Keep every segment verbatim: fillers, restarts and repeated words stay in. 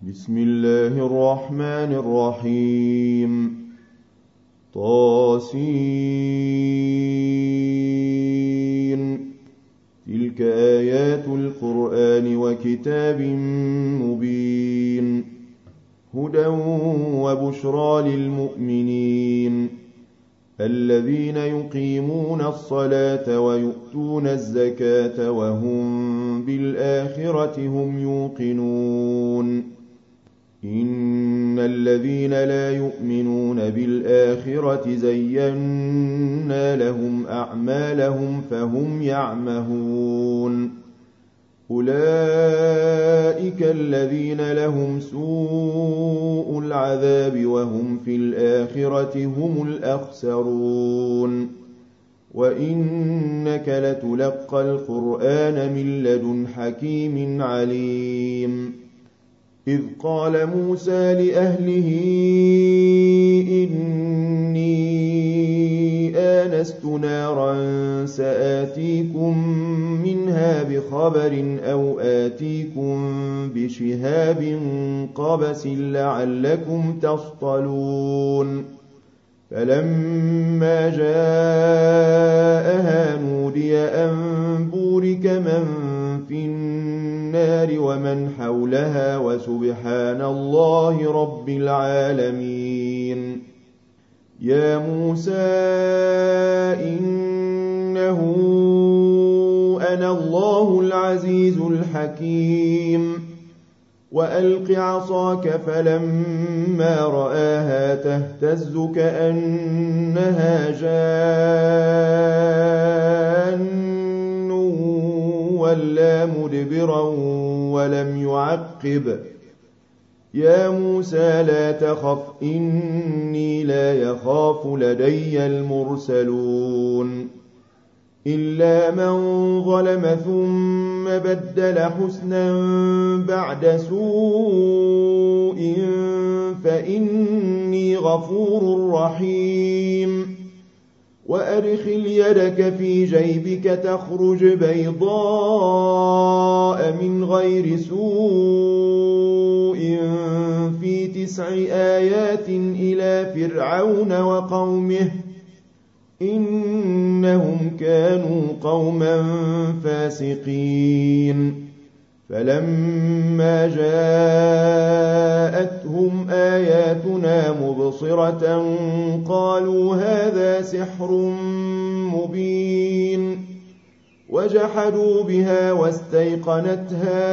بسم الله الرحمن الرحيم. طاسين. تلك آيات القرآن وكتاب مبين، هدى وبشرى للمؤمنين الذين يقيمون الصلاة ويؤتون الزكاة وهم بالآخرة هم يوقنون. إن الذين لا يؤمنون بالآخرة زينا لهم أعمالهم فهم يعمهون. أولئك الذين لهم سوء العذاب وهم في الآخرة هم الأخسرون. وإنك لتلقى القرآن من لدن حكيم عليم. إذ قال موسى لأهله إني آنست نارا سآتيكم منها بخبر أو آتيكم بشهاب قبس لعلكم تصطلون. فلما جاءها نودي أن بورك من في النار ومن حولها وسبحان الله رب العالمين. يا موسى إنه أنا الله العزيز الحكيم. وألق عصاك فلما رآها تهتز كأنها جان ولا مدبرا ولم يعقب. يا موسى لا تخف إني لا يخاف لدي المرسلون. إلا من ظلم ثم بدل حسنا بعد سوء فإني غفور رحيم. وأدخل يدك في جيبك تخرج بيضاء من غير سوء في تسع آيات إلى فرعون وقومه إنهم كانوا قوما فاسقين. فلما جاءتهم آياتنا مبصرة قالوا هذا سحر مبين. وجحدوا بها واستيقنتها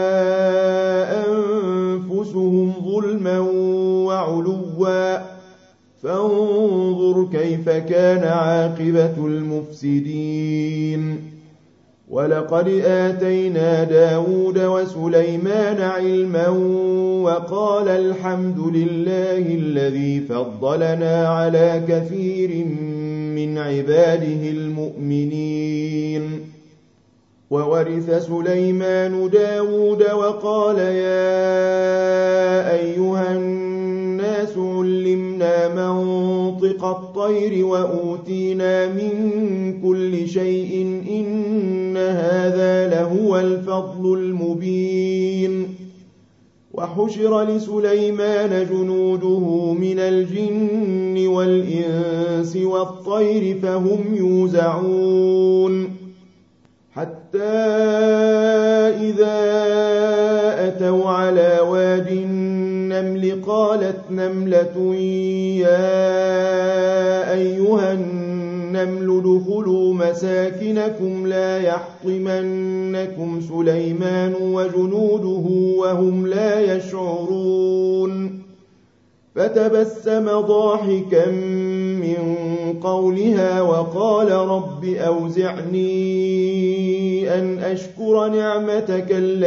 أنفسهم ظلما وعلوا فانظر كيف كان عاقبة المفسدين. ولقد آتينا داود وسليمان علما وقال الحمد لله الذي فضلنا على كثير من عباده المؤمنين. وورث سليمان داود وقال يا أيها الناس علمنا منطق الطير وأوتينا من كل شيء إن هذا لهو الفضل المبين. وحشر لسليمان جنوده من الجن والإنس والطير فهم يوزعون. حتى إذا أتوا على واد النمل قالت نملة يا أيها النمل ادخلوا مساكنكم لا يحطمنكم سليمان وجنوده وهم لا يشعرون. فتبسم ضاحكا من قولها وقال رب أوزعني أن أشكر نعمتك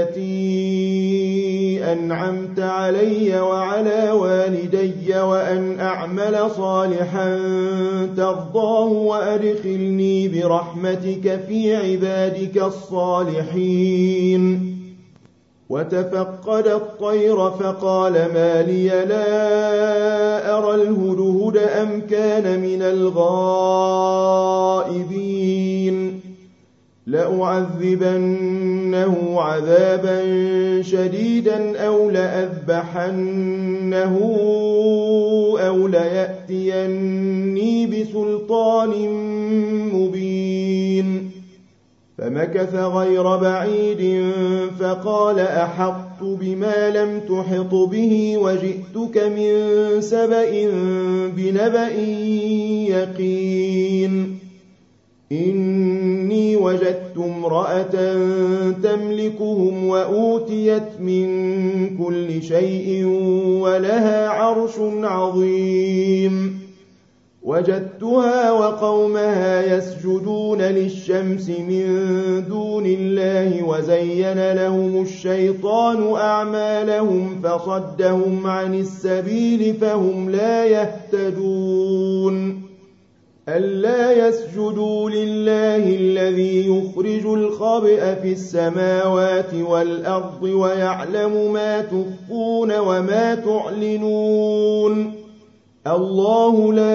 التي أنعمت علي وعلى والدي وأن أعمل صالحا ترضاه وأدخلني برحمتك في عبادك الصالحين. وتفقد الطير فقال ما لي لا أرى الهدهد أم كان من الغائبين. لأعذبن عذابا شديدا أو لأذبحنه أو ليأتيني بسلطان مبين. فمكث غير بعيد فقال أحطت بما لم تحط به وجئتك من سبأ بنبأ يقين. إني وجدت امرأة تملكهم وأوتيت من كل شيء ولها عرش عظيم. وجدتها وقومها يسجدون للشمس من دون الله وزين لهم الشيطان أعمالهم فصدهم عن السبيل فهم لا يهتدون. ألا يسجدوا لله الذي يخرج الخبء في السماوات والأرض ويعلم ما تخفون وما تعلنون. الله لا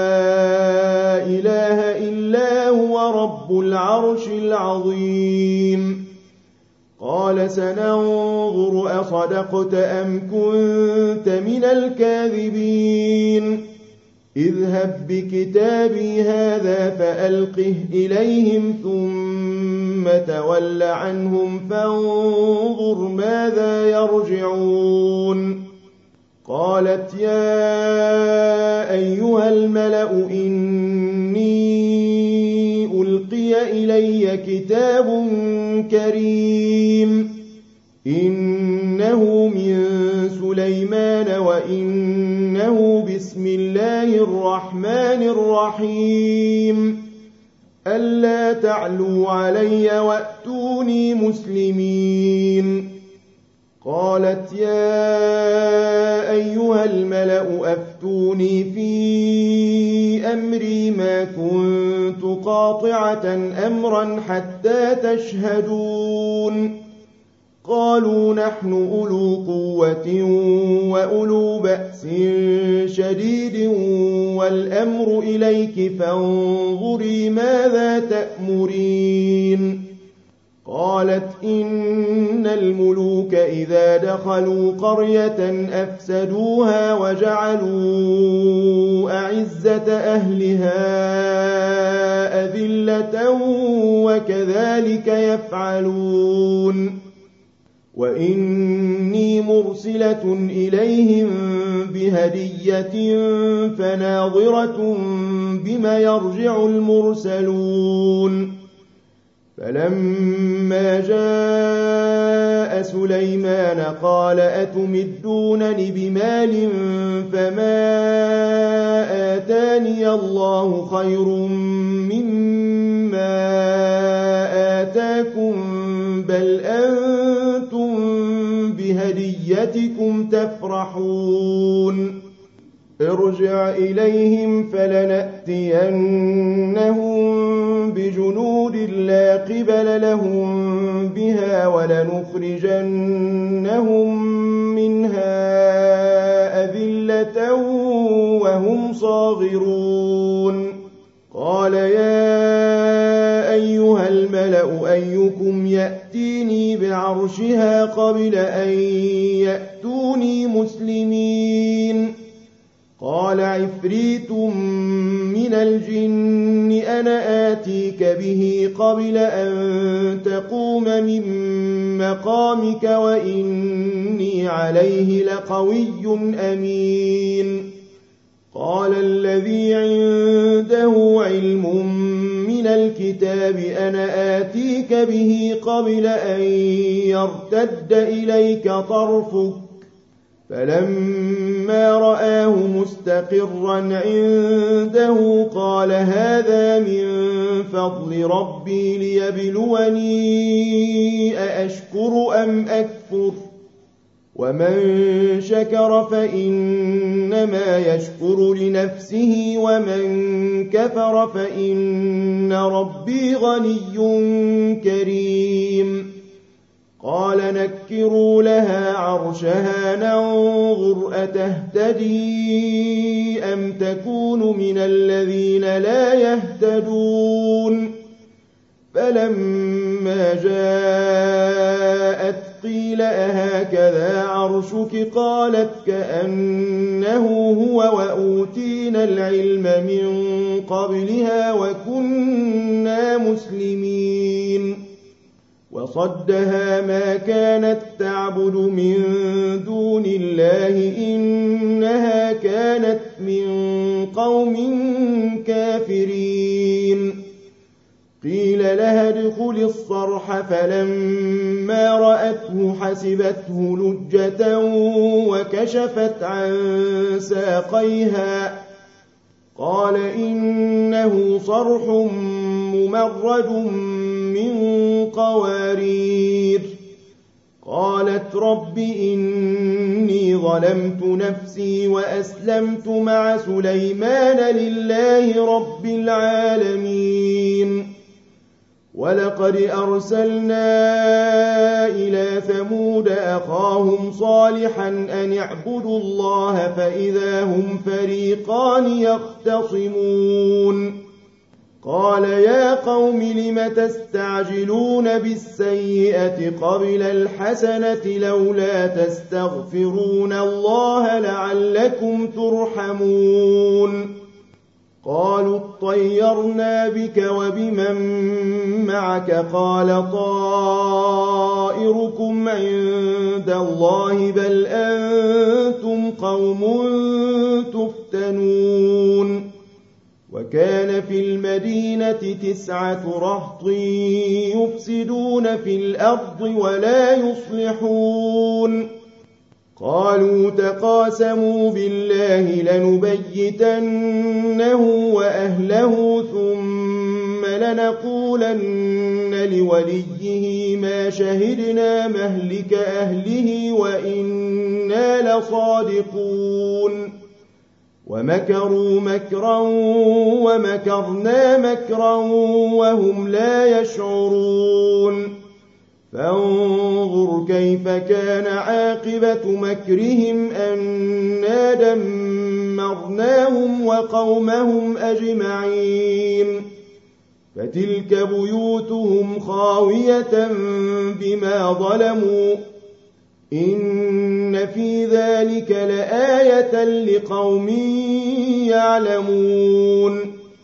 إله إلا هو رب العرش العظيم. قال سننظر أصدقت أم كنت من الكاذبين. اذهب بكتابي هذا فألقه إليهم ثم تول عنهم فانظر ماذا يرجعون. قالت يا أيها الملأ إني ألقي إلي كتاب كريم إنه من سليمان وإنه بسم الله الرحمن الرحيم ألا تعلوا علي وأتوني مسلمين. قالت يا أيها الملأ أفتوني في أمري ما كنت قاطعة أمرا حتى تشهدون. قالوا نحن أولو قوة وأولو بأس شديد والأمر إليك فانظري ماذا تأمرين. قالت إن الملوك إذا دخلوا قرية أفسدوها وجعلوا أعزة أهلها أذلة وكذلك يفعلون. وإني مرسلة إليهم بهدية فناظرة بما يرجع المرسلون. فلما جاء سليمان قال أتمدونني بمال فما آتاني الله خير مما آتاكم بل أنتم بهديتكم تفرحون. ارجع إليهم فلنأتينهم بجنود لا قبل لهم بها ولنخرجنهم منها أذلة وهم صاغرون. قال يا أيها الملأ أيكم يأتيني بعرشها قبل أن يأتوني مسلمين. قال عفريت من الجن أنا آتيك به قبل أن تقوم من مقامك وإني عليه لقوي أمين. قال الذي عنده علم من الكتاب أنا آتيك به قبل أن يرتد إليك طرفك فلما رآه مستقرا عنده قال هذا من فضل ربي ليبلوني أأشكر أم أكفر ومن شكر فإنما يشكر لنفسه ومن كفر فإن ربي غني كريم. قال نكروا لها عرشها ننظر أتهتدي أم تكون من الذين لا يهتدون. فلما فلما جاءت قيل أهكذا عرشك قالت كأنه هو وأوتينا العلم من قبلها وكنا مسلمين وصدها ما كانت تعبد من دون الله إنها كانت من قوم كافرين قيل لها ادخل الصرح فلما رأته حسبته لجة وكشفت عن ساقيها قال إنه صرح ممرد من قوارير قالت رب إني ظلمت نفسي وأسلمت مع سليمان لله رب العالمين ولقد أرسلنا إلى ثمود أخاهم صالحا أن اعبدوا الله فإذا هم فريقان يختصمون قال يا قوم لم تستعجلون بالسيئة قبل الحسنة لولا تستغفرون الله لعلكم ترحمون قالوا اطيرنا بك وبمن معك قال طائركم عند الله بل أنتم قوم تفتنون وكان في المدينة تسعة رهط يفسدون في الأرض ولا يصلحون قالوا تقاسموا بالله لنبيتنه وأهله ثم لنقولن لوليه ما شهدنا مهلك أهله وإنا لصادقون ومكروا مكرا ومكرنا مكرا وهم لا يشعرون فانظر كيف كان عاقبة مكرهم أنا دمرناهم وقومهم أجمعين فتلك بيوتهم خاوية بما ظلموا إن في ذلك لآية لقوم يعلمون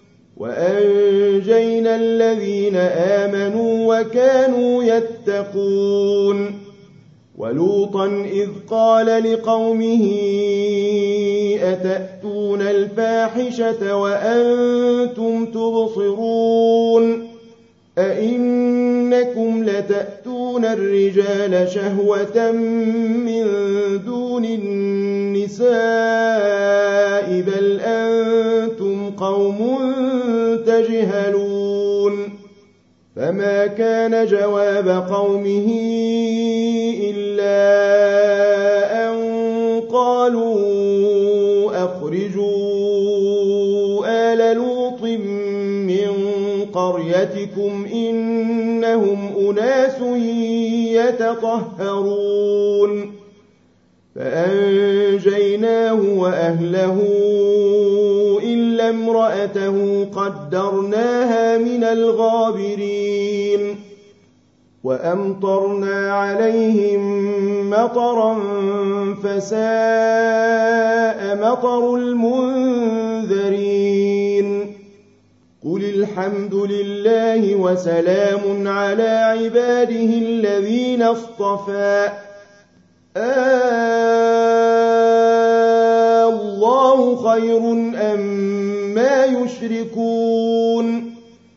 وأنجينا الذين آمنوا وكانوا يتقون ولوطا إذ قال لقومه أتأتون الفاحشة وأنتم تبصرون أئنكم لتأتون الرجال شهوة من دون النساء بل أنتم قوم تجهلون فما كان جواب قومه إلا أن قالوا أخرجوا آل لوط من قريتكم إنهم أناس يتطهرون فأنجيناه وأهله إلا امرأته قدرناها من الغابرين وأمطرنا عليهم مطرا فساء مطر المنذرين قل الحمد لله وسلام على عباده الذين اصطفى آه الله خير أما يشركون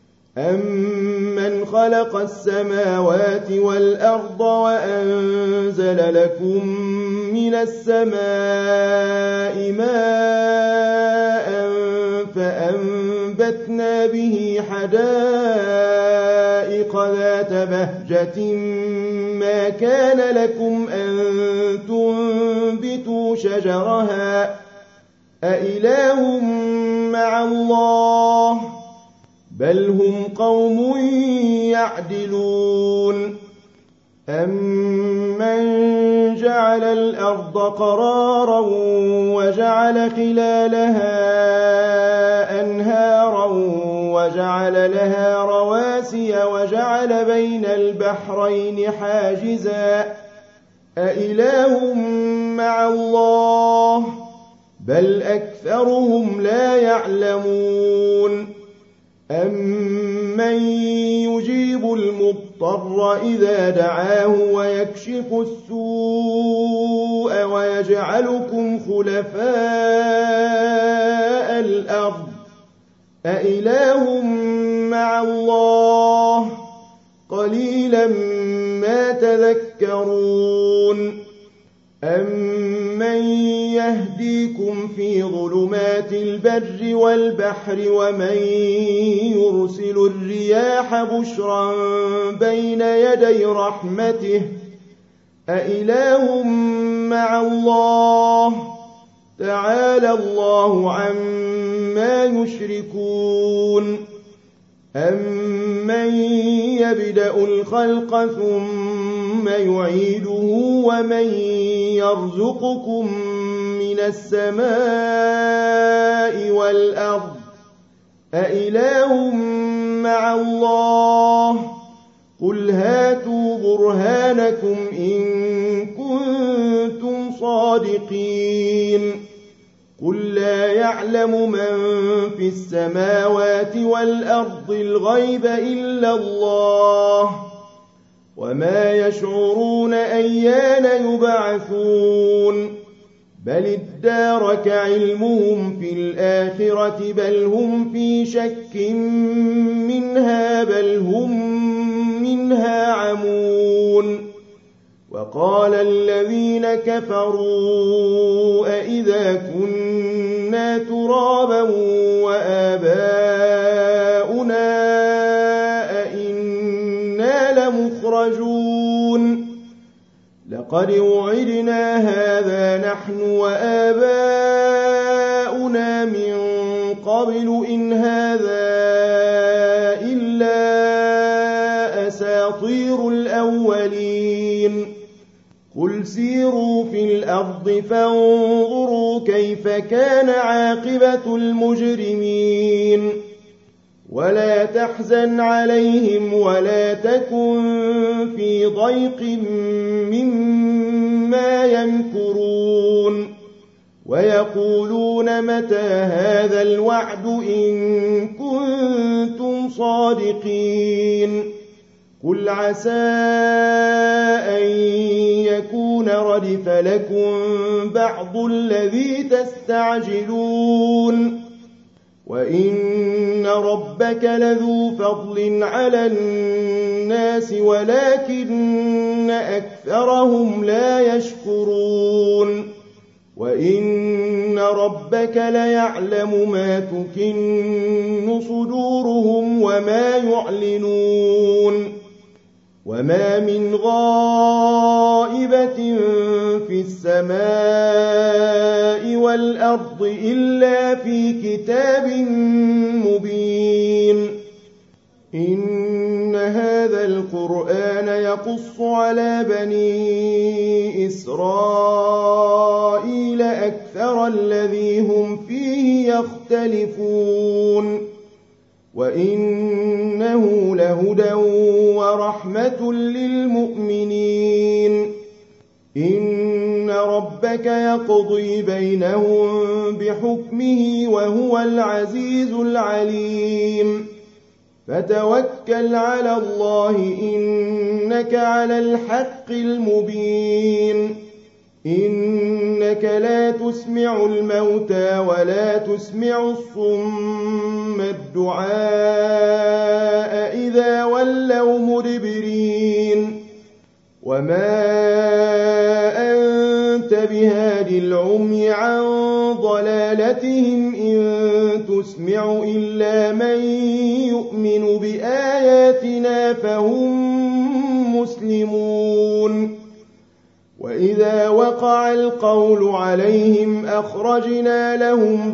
أمن خلق السماوات والأرض وأنزل لكم من السماء ماء فأنبتنا به حدائق ذات بهجة ما كان لكم أن تنبتوا شجرها أإله مع الله بل هم قوم يعدلون أمن جعل الأرض قرارا وجعل خلالها أنهارا وجعل لها رواسي وجعل بين البحرين حاجزا أإله مع الله بل أكثرهم لا يعلمون أمن يجيب المضطر إذا دعاه ويكشف السوء ويجعلكم خلفاء الأرض أإله مع الله قليلا ما تذكرون أمن يهديكم في ظلمات البر والبحر ومن يرسل الرياح بشرا بين يدي رحمته أإله مع الله تعالى الله عما يشركون أمن يبدأ الخلق ثم يعيده ومن يرزقكم من السماء والأرض أإله مع الله قل هاتوا برهانكم إن كنتم صادقين قل لا يعلم من في السماوات والأرض الغيب إلا الله وما يشعرون أيان يبعثون بل ادارك علمهم في الآخرة بل هم في شك منها بل هم منها عمون وقال الذين كفروا أئذا كنا ترابا وآباؤنا أئنا لمخرجون لقد وعدنا هذا نحن وآباؤنا من قبل إن هذا إلا أساطير الأولين قل سيروا في الأرض فانظروا كيف كان عاقبة المجرمين ولا تحزن عليهم ولا تكن في ضيق مما يمكرون ويقولون متى هذا الوعد إن كنتم صادقين قل عسى أن يكون ردف لكم بعض الذي تستعجلون وإن ربك لذو فضل على الناس ولكن أكثرهم لا يشكرون وإن ربك ليعلم ما تكن صدورهم وما يعلنون وما من غائبة في السماء والأرض إلا في كتاب مبين إن هذا القرآن يقص على بني إسرائيل أكثر الذي هم فيه يختلفون وإنه لهدى ورحمة للمؤمنين إن ربك يقضي بينهم بحكمه وهو العزيز العليم فتوكل على الله إنك على الحق المبين إنك لا تسمع الموتى ولا تسمع الصم الدعاء إذا ولوا مدبرين وما أنت بهاد العمي عن ضلالتهم إن تسمع إلا من يؤمن بآياتنا فهم مسلمون وإذا وقع القول عليهم أخرجنا لهم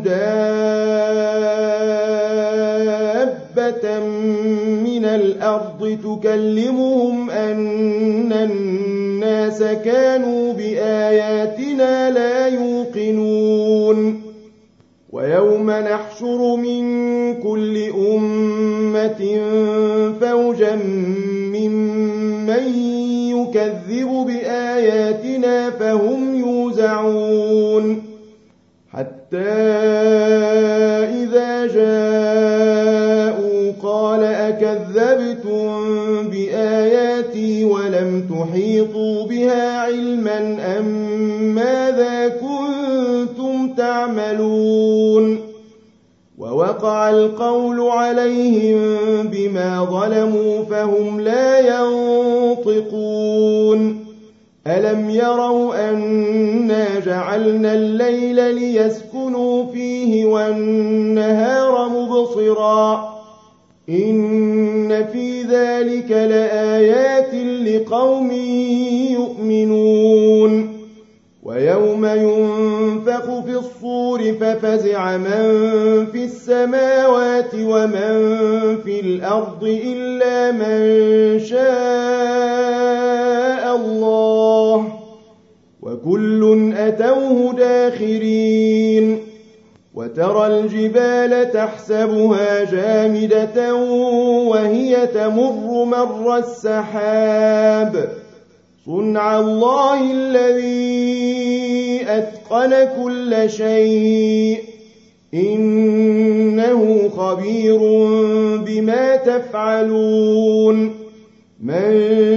دابة من الأرض تكلمهم أن الناس كانوا بآياتنا لا يوقنون ويوم نحشر من كل أمة أمة فوجا ممن يكذب بآياتنا فهم يوزعون حتى إذا جاءوا قال أكذبتم بآياتي ولم تحيطوا بها علما أم ماذا كنتم تعملون ووقع القول عليهم بما ظلموا فهم لا ينطقون ألم يروا أنا جعلنا الليل ليسكنوا فيه والنهار مبصرا إن في ذلك لآيات لقوم يؤمنون ويوم ينفخ في الصور ففزع من في السماوات ومن في الأرض إلا من شاء الله وكل أتوه داخرين وترى الجبال تحسبها جامدة وهي تمر مر السحاب صنع الله الذي أتقن كل شيء إنه خبير بما تفعلون من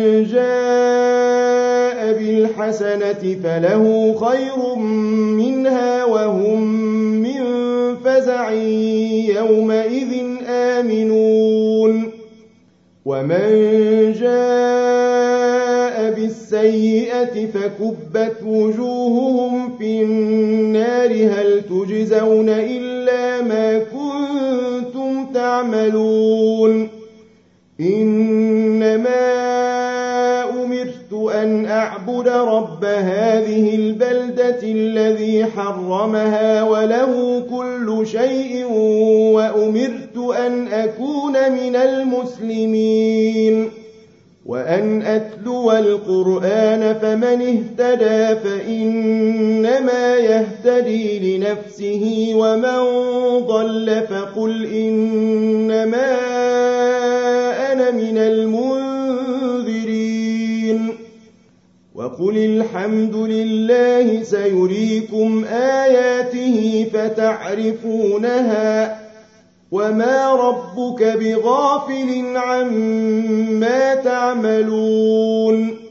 جاء بالحسنة فله خير منها وهم من فزع يومئذ آمنون ومن جاء بالسيئة فكبت وجوههم في النار هل تجزون إلا ما كنتم تعملون إنما أمرت أن أعبد رب هذه البلدة الذي حرمها وله كل شيء وأمرت أن أكون من المسلمين وأن أتلو القرآن فمن اهتدى فإنما يهتدي لنفسه ومن ضل فقل إنما أنا من المنذرين وقل الحمد لله سيريكم آياته فتعرفونها وما ربك بغافل عما تعملون